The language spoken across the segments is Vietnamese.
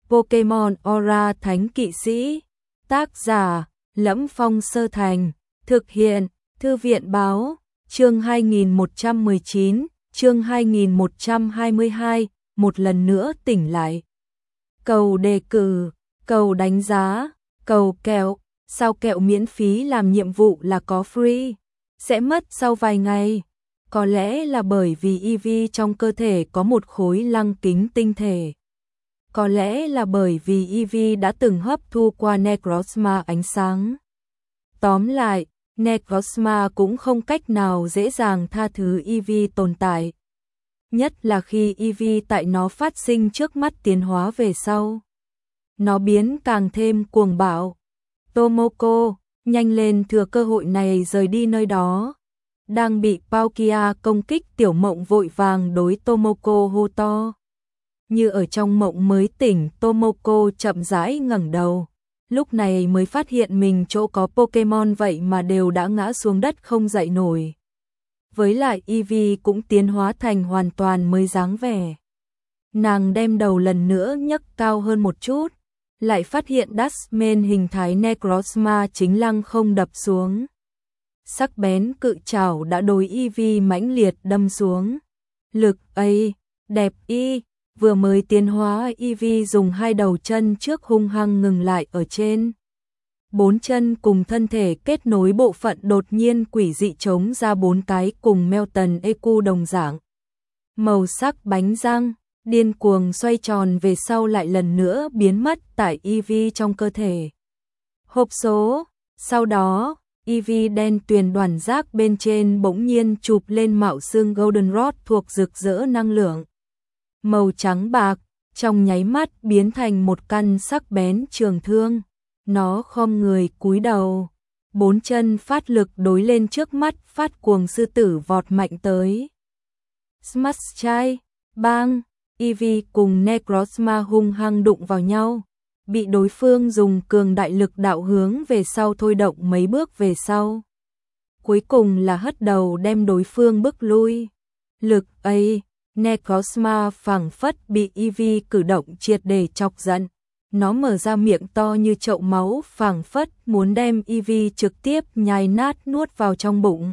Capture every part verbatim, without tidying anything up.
Pokemon Aura Thánh Kỵ Sĩ. Tác giả: Lẫm Phong Sơ Thành. Thực hiện: Thư viện Báo. Chương hai nghìn một trăm mười chín, chương hai nghìn một trăm hai mươi hai, một lần nữa tỉnh lại. Cầu đề cử, cầu đánh giá, cầu kẹo. Sao kẹo miễn phí làm nhiệm vụ là có free? Sẽ mất sau vài ngày. Có lẽ là bởi vì Eevee trong cơ thể có một khối lăng kính tinh thể. Có lẽ là bởi vì Eevee đã từng hấp thu qua Necrozma ánh sáng. Tóm lại, Necrozma cũng không cách nào dễ dàng tha thứ Eevee tồn tại. Nhất là khi Eevee tại nó phát sinh trước mắt tiến hóa về sau. Nó biến càng thêm cuồng bạo. Tomoko, nhanh lên thừa cơ hội này rời đi nơi đó. Đang bị Palkia công kích, Tiểu Mộng vội vàng đối Tomoko hô to. Như ở trong mộng mới tỉnh, Tomoko chậm rãi ngẩng đầu. Lúc này mới phát hiện mình chỗ có Pokemon vậy mà đều đã ngã xuống đất không dậy nổi. Với lại Eevee cũng tiến hóa thành hoàn toàn mới dáng vẻ. Nàng đem đầu lần nữa nhấc cao hơn một chút, lại phát hiện Dustman hình thái Necrozma chính lăng không đập xuống. Sắc bén cự trảo đã đối Eevee mãnh liệt đâm xuống. Lực ấy, đẹp y, vừa mới tiến hóa Eevee dùng hai đầu chân trước hung hăng ngừng lại ở trên. Bốn chân cùng thân thể kết nối bộ phận đột nhiên quỷ dị trống ra bốn cái cùng Melton Eku đồng dạng. Màu sắc bánh răng, điên cuồng xoay tròn về sau lại lần nữa biến mất tại Eevee trong cơ thể. Hộp số, sau đó, Eevee đen tuyền đoàn rác bên trên bỗng nhiên chụp lên mạo xương Goldenrod thuộc rực rỡ năng lượng. Màu trắng bạc, trong nháy mắt biến thành một căn sắc bén trường thương. Nó khom người cúi đầu, bốn chân phát lực đối lên trước mắt phát cuồng sư tử vọt mạnh tới. Smash Chai, bang, Eevee cùng Necrozma hung hăng đụng vào nhau, bị đối phương dùng cường đại lực đạo hướng về sau thôi động mấy bước về sau. Cuối cùng là hất đầu đem đối phương bức lui. Lực ấy, Necrozma phảng phất bị Eevee cử động triệt để chọc giận. Nó mở ra miệng to như chậu máu phảng phất muốn đem Eevee trực tiếp nhai nát nuốt vào trong bụng.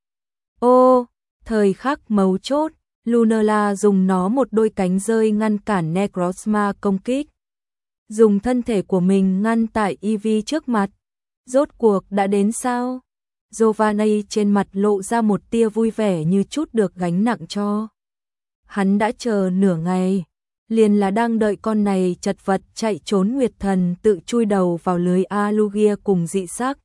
Ô, thời khắc mấu chốt, Lunala dùng nó một đôi cánh rơi ngăn cản Necrozma công kích. Dùng thân thể của mình ngăn tại Eevee trước mặt. Rốt cuộc đã đến sao? Giovanni trên mặt lộ ra một tia vui vẻ như chút được gánh nặng cho. Hắn đã chờ nửa ngày, liền là đang đợi con này chật vật chạy trốn Nguyệt Thần tự chui đầu vào lưới Alugia cùng dị sắc.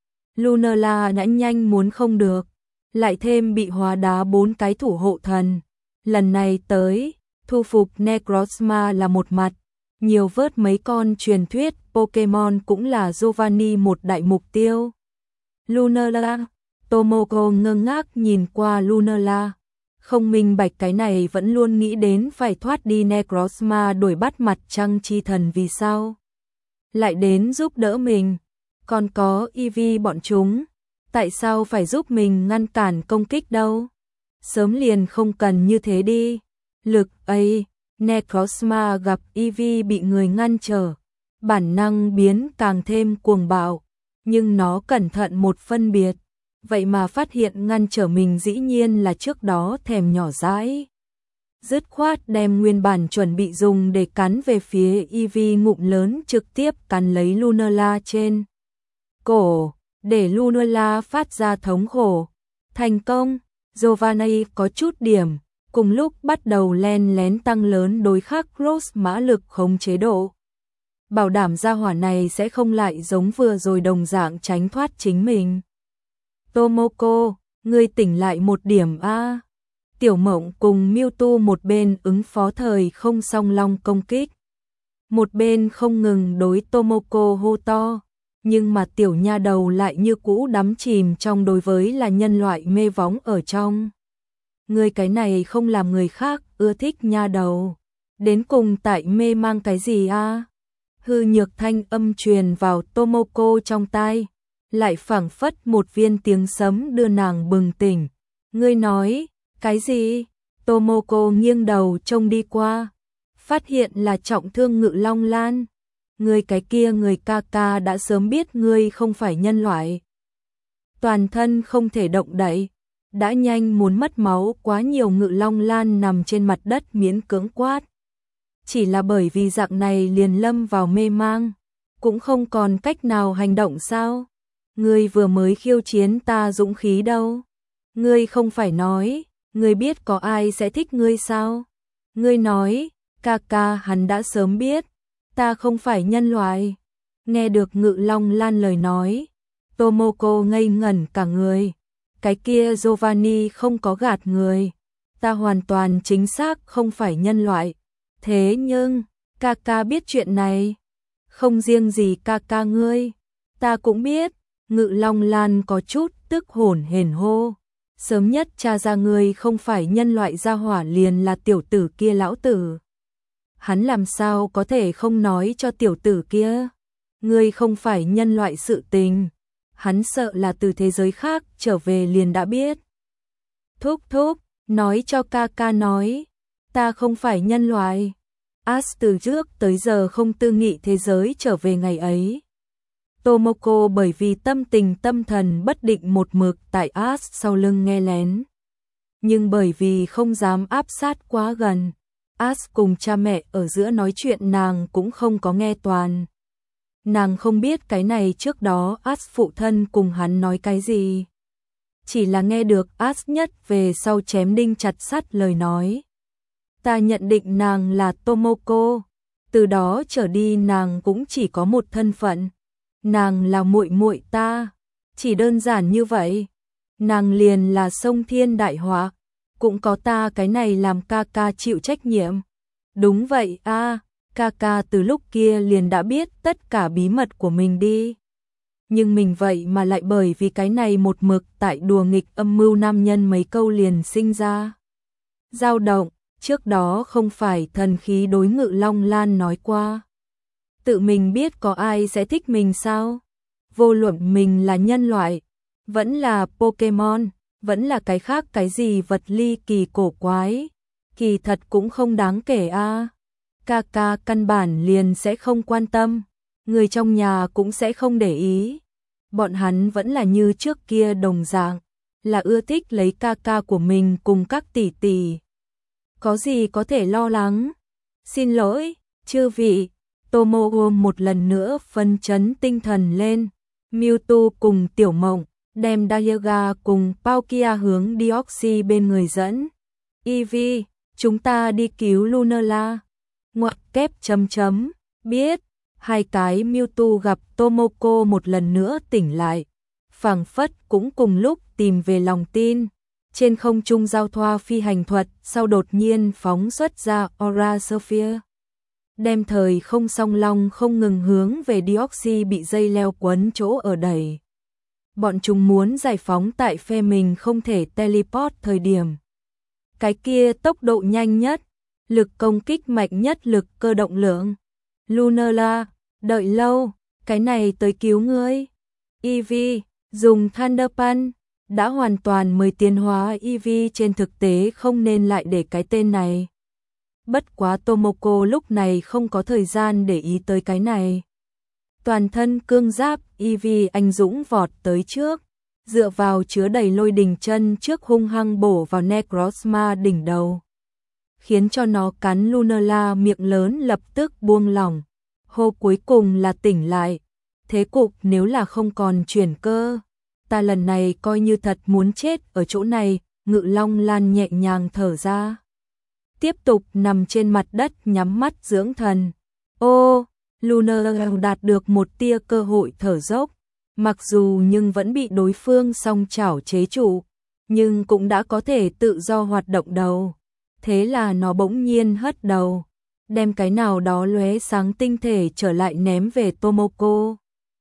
Lunala đã nhanh muốn không được, lại thêm bị hóa đá bốn cái thủ hộ thần. Lần này tới, thu phục Necrozma là một mặt, nhiều vớt mấy con truyền thuyết Pokemon cũng là Giovanni một đại mục tiêu. Lunala, Tomoko ngơ ngác nhìn qua Lunala. Không minh bạch cái này vẫn luôn nghĩ đến phải thoát đi Necrozma đuổi bắt mặt trăng chi thần vì sao. Lại đến giúp đỡ mình, còn có Eevee bọn chúng, tại sao phải giúp mình ngăn cản công kích đâu? Sớm liền không cần như thế đi. Lực ấy, Necrozma gặp Eevee bị người ngăn trở, bản năng biến càng thêm cuồng bạo, nhưng nó cẩn thận một phân biệt. Vậy mà phát hiện ngăn trở mình dĩ nhiên là trước đó thèm nhỏ dãi. Dứt khoát đem nguyên bản chuẩn bị dùng để cắn về phía Eevee ngụm lớn trực tiếp cắn lấy Lunala trên cổ, để Lunala phát ra thống khổ. Thành công, Giovanni có chút điểm, cùng lúc bắt đầu len lén tăng lớn đối khắc Cross mã lực khống chế độ. Bảo đảm gia hỏa này sẽ không lại giống vừa rồi đồng dạng tránh thoát chính mình. Tomoko, ngươi tỉnh lại một điểm a. Tiểu Mộng cùng Mewtwo một bên ứng phó thời không song long công kích, một bên không ngừng đối Tomoko hô to, nhưng mà tiểu nha đầu lại như cũ đắm chìm trong đối với là nhân loại mê vóng ở trong. Ngươi cái này không làm người khác ưa thích nha đầu, đến cùng tại mê mang cái gì a? Hư nhược thanh âm truyền vào Tomoko trong tai. Lại phảng phất một viên tiếng sấm đưa nàng bừng tỉnh. Ngươi nói, cái gì? Tomoko nghiêng đầu trông đi qua. phát hiện là trọng thương Ngự Long Lan. Người cái kia người ca ca đã sớm biết ngươi không phải nhân loại. Toàn thân không thể động đậy, đã nhanh muốn mất máu quá nhiều. Ngự Long Lan nằm trên mặt đất miễn cưỡng quát. Chỉ là bởi vì dạng này liền lâm vào mê mang, cũng không còn cách nào hành động sao? Ngươi vừa mới khiêu chiến ta dũng khí đâu? Ngươi không phải nói, ngươi biết có ai sẽ thích ngươi sao? Ngươi nói, ca ca hắn đã sớm biết, ta không phải nhân loại. Nghe được Ngự Long Lan lời nói, Tomoko ngây ngẩn cả người. Cái kia Giovanni không có gạt người, ta hoàn toàn chính xác không phải nhân loại. Thế nhưng, ca ca biết chuyện này. Không riêng gì ca ca ngươi, ta cũng biết. Ngự Long Lan có chút tức hổn hển hô. Sớm nhất tra ra ngươi không phải nhân loại, gia hỏa liền là tiểu tử kia lão tử. Hắn làm sao có thể không nói cho tiểu tử kia? Ngươi không phải nhân loại sự tình. Hắn sợ là từ thế giới khác trở về liền đã biết. Thúc thúc, nói cho ca ca nói, ta không phải nhân loại. As từ trước tới giờ không tư nghị thế giới trở về ngày ấy. Tomoko bởi vì tâm tình tâm thần bất định một mực tại As sau lưng nghe lén. Nhưng bởi vì không dám áp sát quá gần, As cùng cha mẹ ở giữa nói chuyện nàng cũng không có nghe toàn. Nàng không biết cái này trước đó As phụ thân cùng hắn nói cái gì. Chỉ là nghe được As nhất về sau chém đinh chặt sắt lời nói. Ta nhận định nàng là Tomoko, từ đó trở đi nàng cũng chỉ có một thân phận. Nàng là muội muội ta, chỉ đơn giản như vậy. Nàng liền là sông thiên đại họa, cũng có ta cái này làm ca ca chịu trách nhiệm. Đúng vậy a, à, ca ca từ lúc kia liền đã biết tất cả bí mật của mình đi. Nhưng mình vậy mà lại bởi vì cái này một mực tại đùa nghịch âm mưu nam nhân mấy câu liền sinh ra dao động. Trước đó không phải thần khí đối Ngự Long Lan nói qua. Tự mình biết có ai sẽ thích mình sao? Vô luận mình là nhân loại, vẫn là Pokemon, vẫn là cái khác cái gì vật ly kỳ cổ quái. Kỳ thật cũng không đáng kể a. À. Ca ca căn bản liền sẽ không quan tâm. Người trong nhà cũng sẽ không để ý. Bọn hắn vẫn là như trước kia đồng dạng, là ưa thích lấy ca ca của mình cùng các tỷ tỷ. Có gì có thể lo lắng? Xin lỗi, chư vị. Tomoko một lần nữa phân chấn tinh thần lên. Mewtwo cùng Tiểu Mộng đem Dialga cùng Palkia hướng Deoxys bên người dẫn. Eevee, chúng ta đi cứu Lunala. Ngoặc kép chấm chấm, biết. Hai cái Mewtwo gặp Tomoko một lần nữa tỉnh lại, phảng phất cũng cùng lúc tìm về lòng tin. Trên không trung giao thoa phi hành thuật, sau đột nhiên phóng xuất ra Aura Sphere. Đem thời không song long không ngừng hướng về Deoxys bị dây leo quấn chỗ ở đẩy. Bọn chúng muốn giải phóng tại phe mình không thể teleport thời điểm. Cái kia tốc độ nhanh nhất, lực công kích mạnh nhất, lực cơ động lượng. Lunala, đợi lâu, cái này tới cứu ngươi. Eevee, dùng Thunder Punch. Đã hoàn toàn mời tiến hóa Eevee, trên thực tế không nên lại để cái tên này. Bất quá Tomoko lúc này không có thời gian để ý tới cái này. Toàn thân cương giáp Eevee anh dũng vọt tới trước, dựa vào chứa đầy lôi đình chân trước hung hăng bổ vào Necrozma đỉnh đầu, khiến cho nó cắn Lunala miệng lớn lập tức buông lỏng. Hô cuối cùng là tỉnh lại. Thế cục nếu là không còn chuyển cơ, ta lần này coi như thật muốn chết ở chỗ này. Ngự Long Lan nhẹ nhàng thở ra, tiếp tục nằm trên mặt đất nhắm mắt dưỡng thần. Ô, Lunala đạt được một tia cơ hội thở dốc, mặc dù nhưng vẫn bị đối phương song chảo chế trụ, nhưng cũng đã có thể tự do hoạt động đầu. Thế là nó bỗng nhiên hất đầu, đem cái nào đó lóe sáng tinh thể trở lại ném về Tomoko.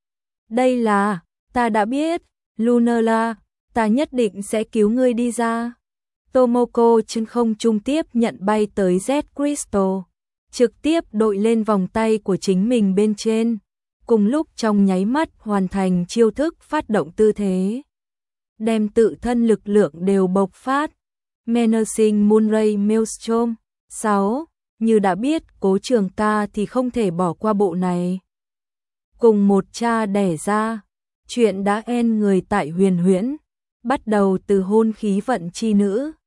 Đây là, ta đã biết, Lunala, ta nhất định sẽ cứu ngươi đi ra. Tomoko trên không trung tiếp nhận bay tới Z Crystal, trực tiếp đội lên vòng tay của chính mình bên trên, cùng lúc trong nháy mắt hoàn thành chiêu thức phát động tư thế, đem tự thân lực lượng đều bộc phát. Menacing Moonray Maelstrom. sáu. như đã biết Cố Trường ca thì không thể bỏ qua bộ này. Cùng một cha đẻ ra, chuyện đã en người tại Huyền Huyễn, bắt đầu từ hôn khí vận chi nữ,